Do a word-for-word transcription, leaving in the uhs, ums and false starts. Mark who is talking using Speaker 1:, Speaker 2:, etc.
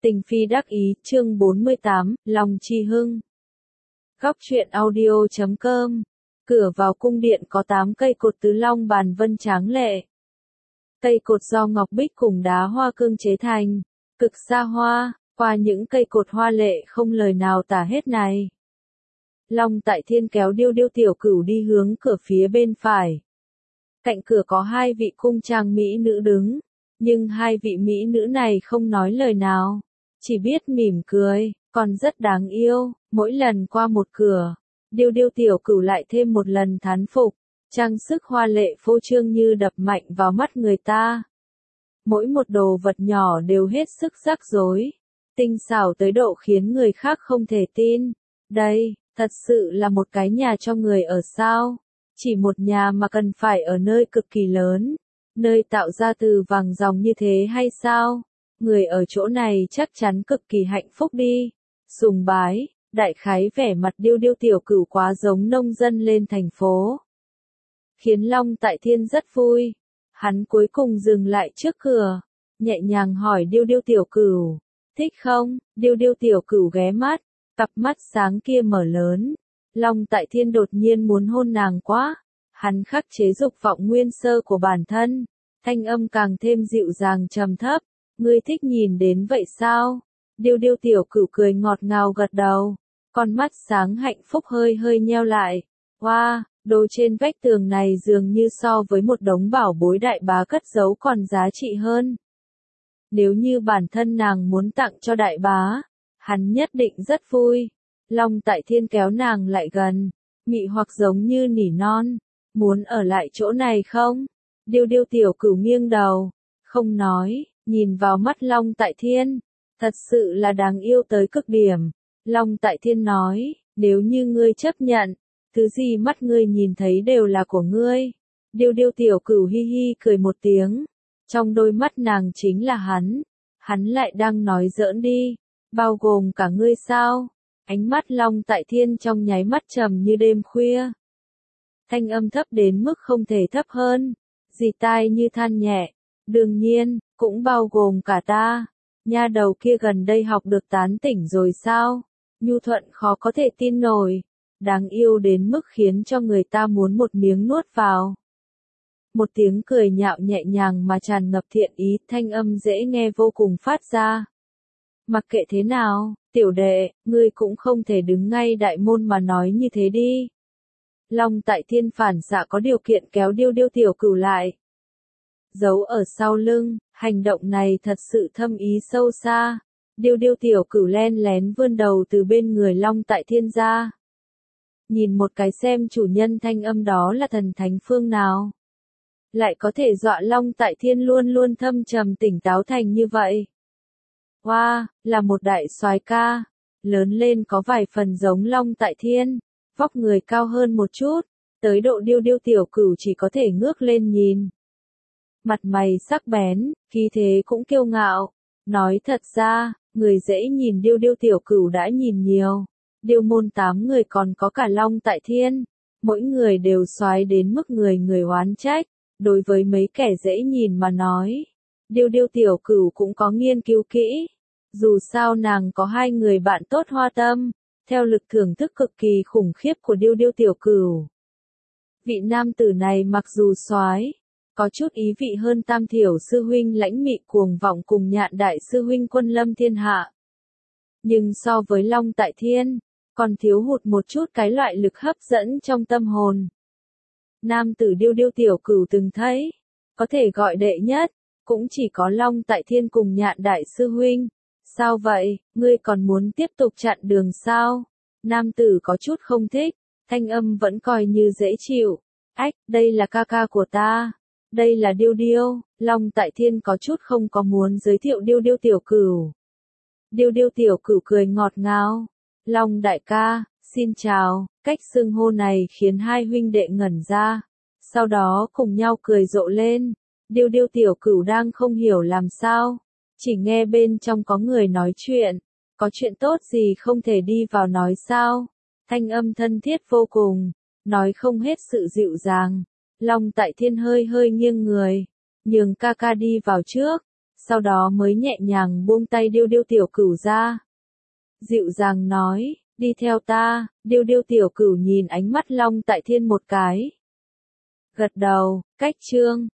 Speaker 1: Tình phi đắc ý, chương bốn mươi tám, Long Chi Hưng. Góc truyện audio chấm com. Cửa vào cung điện có tám cây cột tứ long bàn vân tráng lệ. Cây cột do ngọc bích cùng đá hoa cương chế thành, cực xa hoa, qua những cây cột hoa lệ không lời nào tả hết này. Long Tại Thiên kéo Điêu Điêu tiểu cửu đi hướng cửa phía bên phải. Cạnh cửa có hai vị cung trang mỹ nữ đứng, nhưng hai vị mỹ nữ này không nói lời nào, chỉ biết mỉm cười, còn rất đáng yêu. Mỗi lần qua một cửa, Điêu Điêu tiểu cửu lại thêm một lần thán phục, trang sức hoa lệ phô trương như đập mạnh vào mắt người ta. Mỗi một đồ vật nhỏ đều hết sức rắc rối, tinh xảo tới độ khiến người khác không thể tin. Đây, thật sự là một cái nhà cho người ở sao? Chỉ một nhà mà cần phải ở nơi cực kỳ lớn, nơi tạo ra từ vàng ròng như thế hay sao? Người ở chỗ này chắc chắn cực kỳ hạnh phúc đi. Sùng bái, đại khái vẻ mặt Điêu Điêu tiểu cửu quá giống nông dân lên thành phố, khiến Long Tại Thiên rất vui. Hắn cuối cùng dừng lại trước cửa, nhẹ nhàng hỏi Điêu Điêu tiểu cửu, thích không? Điêu Điêu tiểu cửu ghé mắt, cặp mắt sáng kia mở lớn. Long Tại Thiên đột nhiên muốn hôn nàng quá, hắn khắc chế dục vọng nguyên sơ của bản thân, thanh âm càng thêm dịu dàng trầm thấp, ngươi thích nhìn đến vậy sao? Điêu Điêu tiểu cửu cười ngọt ngào gật đầu, con mắt sáng hạnh phúc hơi hơi nheo lại. Wow, đồ trên vách tường này dường như so với một đống bảo bối đại bá cất giấu còn giá trị hơn. Nếu như bản thân nàng muốn tặng cho đại bá, hắn nhất định rất vui. Long Tại Thiên kéo nàng lại gần, mị hoặc giống như nỉ non, muốn ở lại chỗ này không? Điêu Điêu tiểu cửu nghiêng đầu, không nói, nhìn vào mắt Long Tại Thiên, thật sự là đáng yêu tới cực điểm. Long Tại Thiên nói, nếu như ngươi chấp nhận, thứ gì mắt ngươi nhìn thấy đều là của ngươi. Điêu Điêu tiểu cửu hi hi cười một tiếng, trong đôi mắt nàng chính là hắn, hắn lại đang nói giỡn đi, bao gồm cả ngươi sao? Ánh mắt Long Tại Thiên trong nháy mắt trầm như đêm khuya. Thanh âm thấp đến mức không thể thấp hơn, dì tai như than nhẹ, đương nhiên, cũng bao gồm cả ta. Nha đầu kia gần đây học được tán tỉnh rồi sao? Nhu thuận khó có thể tin nổi, đáng yêu đến mức khiến cho người ta muốn một miếng nuốt vào. Một tiếng cười nhạo nhẹ nhàng mà tràn ngập thiện ý, thanh âm dễ nghe vô cùng phát ra. Mặc kệ thế nào, tiểu đệ, ngươi cũng không thể đứng ngay đại môn mà nói như thế đi. Long Tại Thiên phản xạ có điều kiện kéo Điêu Điêu tiểu cửu lại, giấu ở sau lưng. Hành động này thật sự thâm ý sâu xa. Điêu Điêu tiểu cửu len lén vươn đầu từ bên người Long Tại Thiên ra, nhìn một cái xem chủ nhân thanh âm đó là thần thánh phương nào, lại có thể dọa Long Tại Thiên luôn luôn thâm trầm tỉnh táo thành như vậy. Wow, là một đại soái ca, lớn lên có vài phần giống Long Tại Thiên, vóc người cao hơn một chút, tới độ Điêu Điêu tiểu cửu chỉ có thể ngước lên nhìn. Mặt mày sắc bén, khí thế cũng kiêu ngạo. Nói thật ra, người dễ nhìn Điêu Điêu tiểu cửu đã nhìn nhiều. Điêu môn tám người còn có cả Long Tại Thiên, mỗi người đều soái đến mức người người oán trách. Đối với mấy kẻ dễ nhìn mà nói, Điêu Điêu tiểu cửu cũng có nghiên cứu kỹ. Dù sao nàng có hai người bạn tốt hoa tâm, theo lực thưởng thức cực kỳ khủng khiếp của Điêu Điêu tiểu cửu. Vị nam tử này mặc dù soái, có chút ý vị hơn Tam Thiểu sư huynh lãnh mị cuồng vọng cùng Nhạn đại sư huynh quân lâm thiên hạ. Nhưng so với Long Tại Thiên, còn thiếu hụt một chút cái loại lực hấp dẫn trong tâm hồn. Nam tử Điêu Điêu tiểu cửu từng thấy, có thể gọi đệ nhất, cũng chỉ có Long Tại Thiên cùng Nhạn đại sư huynh. Sao vậy, ngươi còn muốn tiếp tục chặn đường sao? Nam tử có chút không thích, thanh âm vẫn coi như dễ chịu. Ách, đây là ca ca của ta. Đây là Điêu Điêu. Long Tại Thiên có chút không có muốn giới thiệu Điêu Điêu tiểu cửu. Điêu Điêu tiểu cửu cười ngọt ngào. Long đại ca, xin chào. Cách xưng hô này khiến hai huynh đệ ngẩn ra, sau đó cùng nhau cười rộ lên. Điêu Điêu tiểu cửu đang không hiểu làm sao, chỉ nghe bên trong có người nói chuyện. Có chuyện tốt gì không thể đi vào nói sao? Thanh âm thân thiết vô cùng, nói không hết sự dịu dàng. Long Tại Thiên hơi hơi nghiêng người, nhường ca ca đi vào trước, sau đó mới nhẹ nhàng buông tay Điêu Điêu tiểu cửu ra. Dịu dàng nói, đi theo ta. Điêu Điêu tiểu cửu nhìn ánh mắt Long Tại Thiên một cái. Gật đầu, cách chương.